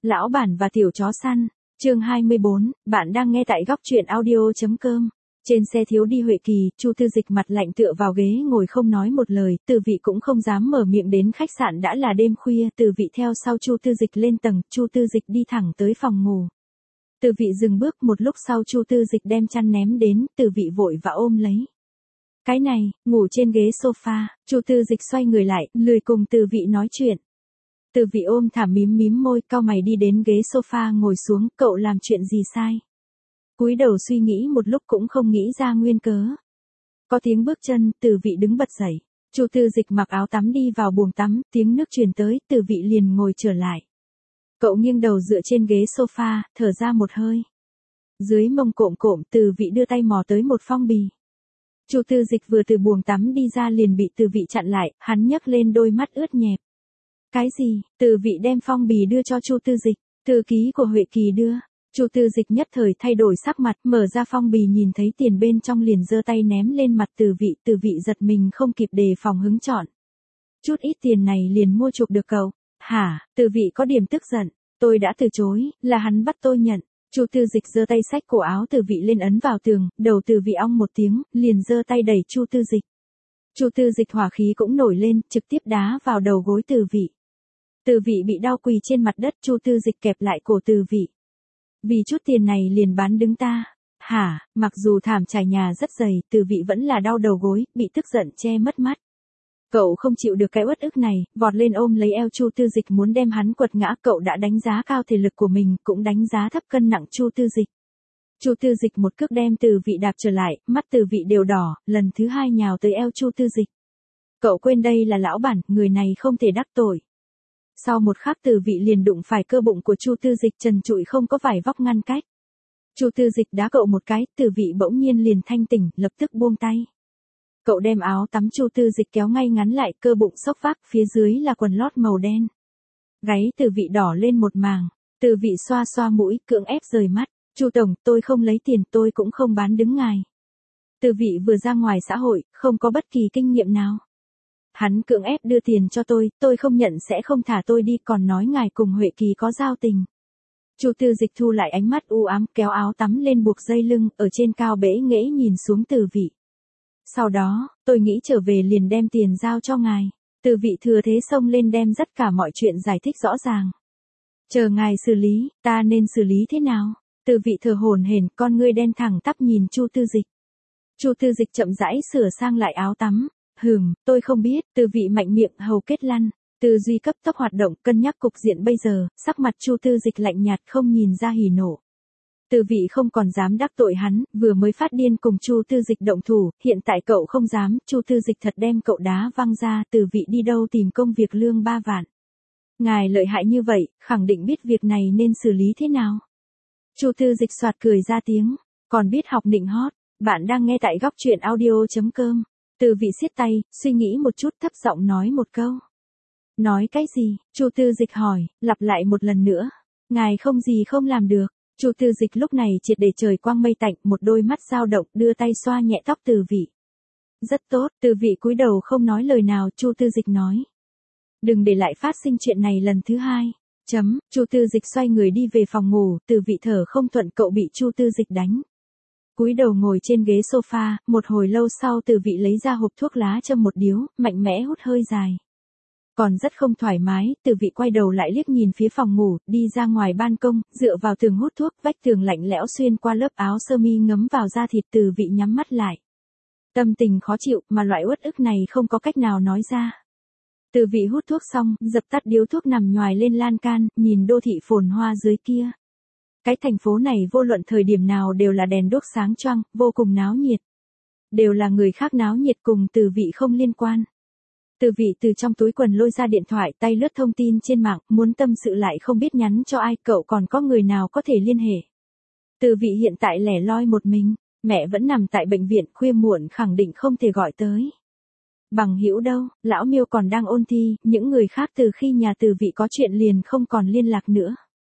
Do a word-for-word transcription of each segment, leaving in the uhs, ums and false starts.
Lão bản và tiểu chó săn, chương hai mươi bốn, bạn đang nghe tại góc truyện audio chấm com. Trên xe thiếu đi Huệ Kỳ, Chu Tư Dịch mặt lạnh tựa vào ghế ngồi không nói một lời, Từ Vị cũng không dám mở miệng. Đến khách sạn đã là đêm khuya, Từ Vị theo sau Chu Tư Dịch lên tầng, Chu Tư Dịch đi thẳng tới phòng ngủ. Từ Vị dừng bước, một lúc sau Chu Tư Dịch đem chăn ném đến, Từ Vị vội và ôm lấy. Cái này, ngủ trên ghế sofa, Chu Tư Dịch xoay người lại, lười cùng Từ Vị nói chuyện. Từ Vị ôm thảm mím mím môi, cau mày đi đến ghế sofa ngồi xuống, cậu làm chuyện gì sai? Cúi đầu suy nghĩ một lúc cũng không nghĩ ra nguyên cớ. Có tiếng bước chân, Từ Vị đứng bật dậy. Chu Tư Dịch mặc áo tắm đi vào buồng tắm, tiếng nước truyền tới, Từ Vị liền ngồi trở lại. Cậu nghiêng đầu dựa trên ghế sofa, thở ra một hơi. Dưới mông cộm cộm, Từ Vị đưa tay mò tới một phong bì. Chu Tư Dịch vừa từ buồng tắm đi ra liền bị Từ Vị chặn lại, hắn nhấc lên đôi mắt ướt nhẹp. Cái gì? Từ Vị đem phong bì đưa cho Chu Tư Dịch, thư ký của Huệ Kỳ đưa. Chu Tư Dịch nhất thời thay đổi sắc mặt, mở ra phong bì nhìn thấy tiền bên trong liền giơ tay ném lên mặt Từ Vị, Từ Vị giật mình không kịp đề phòng hứng chọn. Chút ít tiền này liền mua chuộc được cậu. Hả? Từ Vị có điểm tức giận, tôi đã từ chối, là hắn bắt tôi nhận. Chu Tư Dịch giơ tay xách cổ áo Từ Vị lên ấn vào tường, đầu Từ Vị ong một tiếng, liền giơ tay đẩy Chu Tư Dịch. Chu Tư Dịch hỏa khí cũng nổi lên, trực tiếp đá vào đầu gối Từ Vị. Từ Vị bị đau quỳ trên mặt đất, Chu Tư Dịch kẹp lại cổ Từ Vị. Vì chút tiền này liền bán đứng ta. Hả? Mặc dù thảm trải nhà rất dày, Từ Vị vẫn là đau đầu gối, bị tức giận che mất mắt. Cậu không chịu được cái uất ức này, vọt lên ôm lấy eo Chu Tư Dịch muốn đem hắn quật ngã. Cậu đã đánh giá cao thể lực của mình, cũng đánh giá thấp cân nặng Chu Tư Dịch. Chu Tư Dịch một cước đem Từ Vị đạp trở lại, mắt Từ Vị đều đỏ, lần thứ hai nhào tới eo Chu Tư Dịch. Cậu quên đây là lão bản, người này không thể đắc tội. Sau một khắc Từ Vị liền đụng phải cơ bụng của Chu Tư Dịch trần trụi không có vải vóc ngăn cách. Chu Tư Dịch đá cậu một cái, Từ Vị bỗng nhiên liền thanh tỉnh, lập tức buông tay. Cậu đem áo tắm Chu Tư Dịch kéo ngay ngắn lại, cơ bụng xốc vác, phía dưới là quần lót màu đen. Gáy Từ Vị đỏ lên một màng, Từ Vị xoa xoa mũi, cưỡng ép rời mắt. Chu tổng, tôi không lấy tiền, tôi cũng không bán đứng ngài. Từ Vị vừa ra ngoài xã hội, không có bất kỳ kinh nghiệm nào. Hắn cưỡng ép đưa tiền cho tôi, tôi không nhận sẽ không thả tôi đi, còn nói ngài cùng Huệ Kỳ có giao tình. Chu Tư Dịch thu lại ánh mắt u ám, kéo áo tắm lên buộc dây lưng, ở trên cao bẽ nghễ nhìn xuống Từ Vị. Sau đó, tôi nghĩ trở về liền đem tiền giao cho ngài. Từ Vị thừa thế xông lên đem tất cả mọi chuyện giải thích rõ ràng. Chờ ngài xử lý, ta nên xử lý thế nào? Từ Vị thở hổn hển, con ngươi đen thẳng tắp nhìn Chu Tư Dịch. Chu Tư Dịch chậm rãi sửa sang lại áo tắm. Hừm, tôi không biết. Từ Vị mạnh miệng hầu kết lăn. Tư duy cấp tốc hoạt động, cân nhắc cục diện bây giờ, sắc mặt Chu Tư Dịch lạnh nhạt không nhìn ra hỉ nộ. Từ Vị không còn dám đắc tội hắn, vừa mới phát điên cùng Chu Tư Dịch động thủ, hiện tại cậu không dám, Chu Tư Dịch thật đem cậu đá văng ra. Từ Vị đi đâu tìm công việc lương ba vạn. Ngài lợi hại như vậy, khẳng định biết việc này nên xử lý thế nào. Chu Tư Dịch xoạt cười ra tiếng, còn biết học nịnh hót. Bạn đang nghe tại góc truyện audio chấm com. Từ Vị siết tay, suy nghĩ một chút, thấp giọng nói một câu. Nói cái gì? Chu Tư Dịch hỏi, lặp lại một lần nữa. Ngài không gì không làm được. Chu Tư Dịch lúc này triệt để trời quang mây tạnh, một đôi mắt dao động, đưa tay xoa nhẹ tóc Từ Vị. Rất tốt. Từ Vị cúi đầu không nói lời nào. Chu Tư Dịch nói, đừng để lại phát sinh chuyện này lần thứ hai. Chấm. Chu Tư Dịch xoay người đi về phòng ngủ. Từ Vị thở không thuận, cậu bị Chu Tư Dịch đánh. Cúi đầu ngồi trên ghế sofa, một hồi lâu sau Từ Vị lấy ra hộp thuốc lá châm một điếu, mạnh mẽ hút hơi dài. Còn rất không thoải mái, Từ Vị quay đầu lại liếc nhìn phía phòng ngủ, đi ra ngoài ban công, dựa vào tường hút thuốc, vách tường lạnh lẽo xuyên qua lớp áo sơ mi ngấm vào da thịt. Từ Vị nhắm mắt lại. Tâm tình khó chịu, mà loại uất ức này không có cách nào nói ra. Từ Vị hút thuốc xong, dập tắt điếu thuốc nằm nhoài lên lan can, nhìn đô thị phồn hoa dưới kia. Cái thành phố này vô luận thời điểm nào đều là đèn đuốc sáng choang, vô cùng náo nhiệt. Đều là người khác náo nhiệt, cùng Từ Vị không liên quan. Từ Vị từ trong túi quần lôi ra điện thoại, tay lướt thông tin trên mạng, muốn tâm sự lại không biết nhắn cho ai, cậu còn có người nào có thể liên hệ. Từ Vị hiện tại lẻ loi một mình, mẹ vẫn nằm tại bệnh viện, khuya muộn khẳng định không thể gọi tới. Bằng hữu đâu, lão Miêu còn đang ôn thi, những người khác từ khi nhà Từ Vị có chuyện liền không còn liên lạc nữa.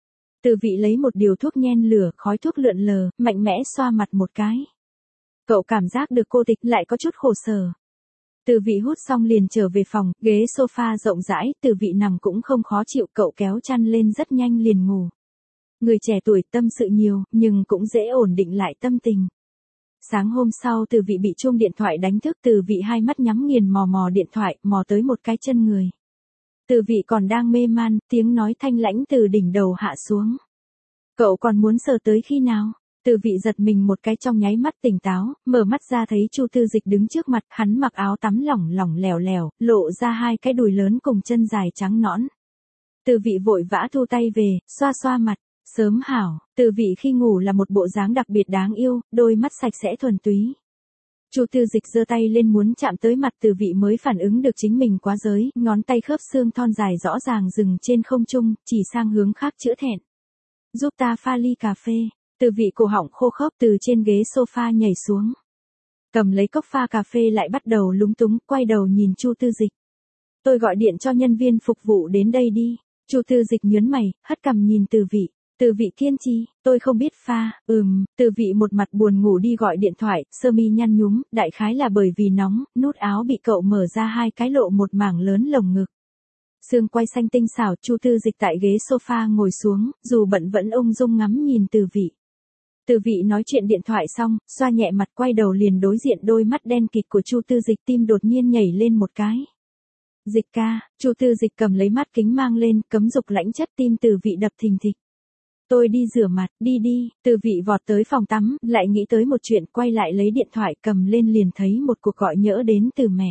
Từ Vị lấy một điều thuốc nhen lửa, khói thuốc lượn lờ, mạnh mẽ xoa mặt một cái. Cậu cảm giác được cô tịch lại có chút khổ sở. Từ vị hút xong liền trở về phòng, ghế sofa rộng rãi, từ vị nằm cũng không khó chịu, cậu kéo chăn lên rất nhanh liền ngủ. Người trẻ tuổi tâm sự nhiều, nhưng cũng dễ ổn định lại tâm tình. Sáng hôm sau từ vị bị chuông điện thoại đánh thức, từ vị hai mắt nhắm nghiền mò mò điện thoại, mò tới một cái chân người. Từ vị còn đang mê man, tiếng nói thanh lãnh từ đỉnh đầu hạ xuống. Cậu còn muốn sờ tới khi nào? Từ vị giật mình một cái, trong nháy mắt tỉnh táo, mở mắt ra thấy Chu Tư Dịch đứng trước mặt, hắn mặc áo tắm lỏng lỏng lẻo lẻo, lộ ra hai cái đùi lớn cùng chân dài trắng nõn. Từ vị vội vã thu tay về, xoa xoa mặt, sớm hảo, từ vị khi ngủ là một bộ dáng đặc biệt đáng yêu, đôi mắt sạch sẽ thuần túy. Chu Tư Dịch giơ tay lên muốn chạm tới mặt từ vị mới phản ứng được chính mình quá giới, ngón tay khớp xương thon dài rõ ràng dừng trên không trung, chỉ sang hướng khác chữa thẹn. Giúp ta pha ly cà phê. Từ vị cổ họng khô khốc từ trên ghế sofa nhảy xuống. Cầm lấy cốc pha cà phê lại bắt đầu lúng túng, quay đầu nhìn Chu Tư Dịch. Tôi gọi điện cho nhân viên phục vụ đến đây đi. Chu Tư Dịch nhớn mày, hất cằm nhìn từ vị. Từ vị kiên trì, tôi không biết pha, ừm, từ vị một mặt buồn ngủ đi gọi điện thoại, sơ mi nhăn nhúm, đại khái là bởi vì nóng, nút áo bị cậu mở ra hai cái lộ một mảng lớn lồng ngực. Xương quai xanh tinh xảo, Chu Tư Dịch tại ghế sofa ngồi xuống, dù bận vẫn ung dung ngắm nhìn từ vị. Từ vị nói chuyện điện thoại xong, xoa nhẹ mặt quay đầu liền đối diện đôi mắt đen kịt của Chu Tư Dịch, tim đột nhiên nhảy lên một cái. Dịch ca, Chu Tư Dịch cầm lấy mắt kính mang lên, cấm dục lãnh chất, tim từ vị đập thình thịch. Tôi đi rửa mặt, đi đi, từ vị vọt tới phòng tắm, lại nghĩ tới một chuyện, quay lại lấy điện thoại cầm lên liền thấy một cuộc gọi nhỡ đến từ mẹ.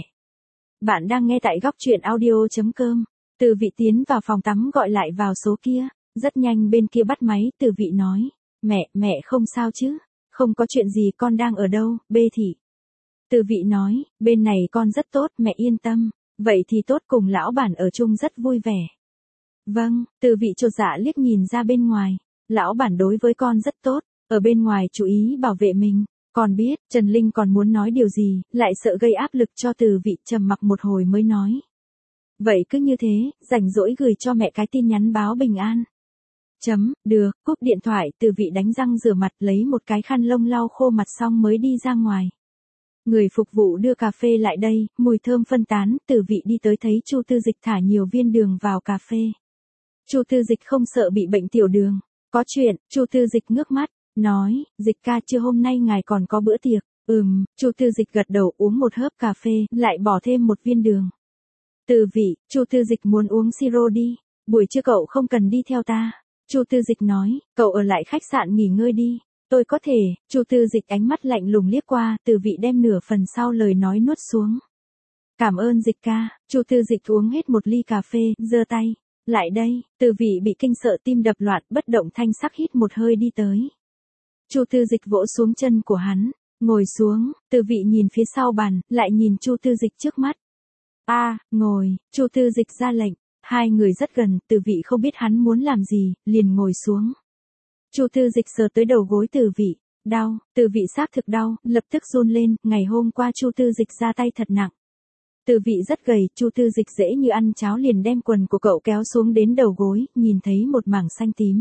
Bạn đang nghe tại góc truyện audio chấm com. Từ vị tiến vào phòng tắm gọi lại vào số kia, rất nhanh bên kia bắt máy, từ vị nói. Mẹ, mẹ không sao chứ? Không có chuyện gì, con đang ở đâu, bê thị? Từ vị nói, bên này con rất tốt, mẹ yên tâm. Vậy thì tốt, cùng lão bản ở chung rất vui vẻ. Vâng, từ vị chột dạ liếc nhìn ra bên ngoài. Lão bản đối với con rất tốt, ở bên ngoài chú ý bảo vệ mình. Con biết, Trần Linh còn muốn nói điều gì, lại sợ gây áp lực cho từ vị, trầm mặc một hồi mới nói. Vậy cứ như thế, rảnh rỗi gửi cho mẹ cái tin nhắn báo bình an. Chấm, được, cúp điện thoại, từ vị đánh răng rửa mặt, lấy một cái khăn lông lau khô mặt xong mới đi ra ngoài. Người phục vụ đưa cà phê lại đây, mùi thơm phân tán, từ vị đi tới thấy Chu Tư Dịch thả nhiều viên đường vào cà phê. Chu Tư Dịch không sợ bị bệnh tiểu đường. Có chuyện, Chu Tư Dịch ngước mắt, nói, Dịch ca chưa hôm nay ngài còn có bữa tiệc. Ừm, Chu Tư Dịch gật đầu uống một hớp cà phê, lại bỏ thêm một viên đường. Từ vị, Chu Tư Dịch muốn uống siro đi, buổi trưa cậu không cần đi theo ta. Chu Tư Dịch nói, cậu ở lại khách sạn nghỉ ngơi đi. Tôi có thể, Chu Tư Dịch ánh mắt lạnh lùng liếc qua, từ vị đem nửa phần sau lời nói nuốt xuống. Cảm ơn Dịch ca, Chu Tư Dịch uống hết một ly cà phê, giơ tay. Lại đây, từ vị bị kinh sợ tim đập loạn, bất động thanh sắc hít một hơi đi tới. Chu Tư Dịch vỗ xuống chân của hắn, ngồi xuống, từ vị nhìn phía sau bàn, lại nhìn Chu Tư Dịch trước mắt. A, à, ngồi, Chu Tư Dịch ra lệnh, hai người rất gần, từ vị không biết hắn muốn làm gì, liền ngồi xuống. Chu Tư Dịch sờ tới đầu gối từ vị, đau, từ vị xác thực đau, lập tức run lên, ngày hôm qua Chu Tư Dịch ra tay thật nặng. Từ vị rất gầy, Chu Tư Dịch dễ như ăn cháo liền đem quần của cậu kéo xuống đến đầu gối, nhìn thấy một mảng xanh tím.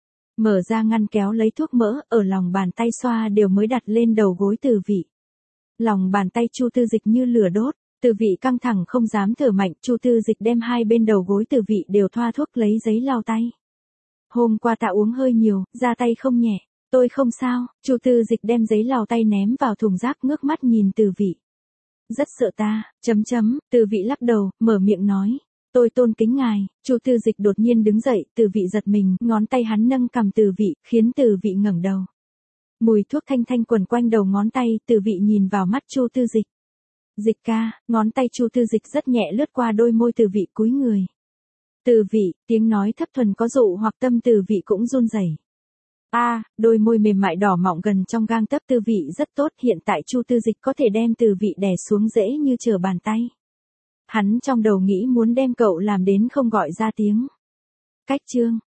Mở ra ngăn kéo lấy thuốc mỡ, ở lòng bàn tay xoa đều mới đặt lên đầu gối từ vị. Lòng bàn tay Chu Tư Dịch như lửa đốt, từ vị căng thẳng không dám thở mạnh, Chu Tư Dịch đem hai bên đầu gối từ vị đều thoa thuốc lấy giấy lau tay. Hôm qua ta uống hơi nhiều, ra tay không nhẹ, tôi không sao, Chu Tư Dịch đem giấy lau tay ném vào thùng rác, ngước mắt nhìn từ vị. Rất sợ ta, chấm chấm, từ vị lắc đầu, mở miệng nói. Tôi tôn kính ngài, Chu Tư Dịch đột nhiên đứng dậy, từ vị giật mình, ngón tay hắn nâng cầm từ vị, khiến từ vị ngẩng đầu. Mùi thuốc thanh thanh quẩn quanh đầu ngón tay, từ vị nhìn vào mắt Chu Tư Dịch. Dịch ca, ngón tay Chu Tư Dịch rất nhẹ lướt qua đôi môi từ vị cúi người. Từ vị, tiếng nói thấp thuần có dụ hoặc tâm từ vị cũng run rẩy. A, à, đôi môi mềm mại đỏ mọng gần trong gang tấc từ vị rất tốt, hiện tại Chu Tư Dịch có thể đem từ vị đè xuống dễ như trở bàn tay. Hắn trong đầu nghĩ muốn đem cậu làm đến không gọi ra tiếng. Cách chương,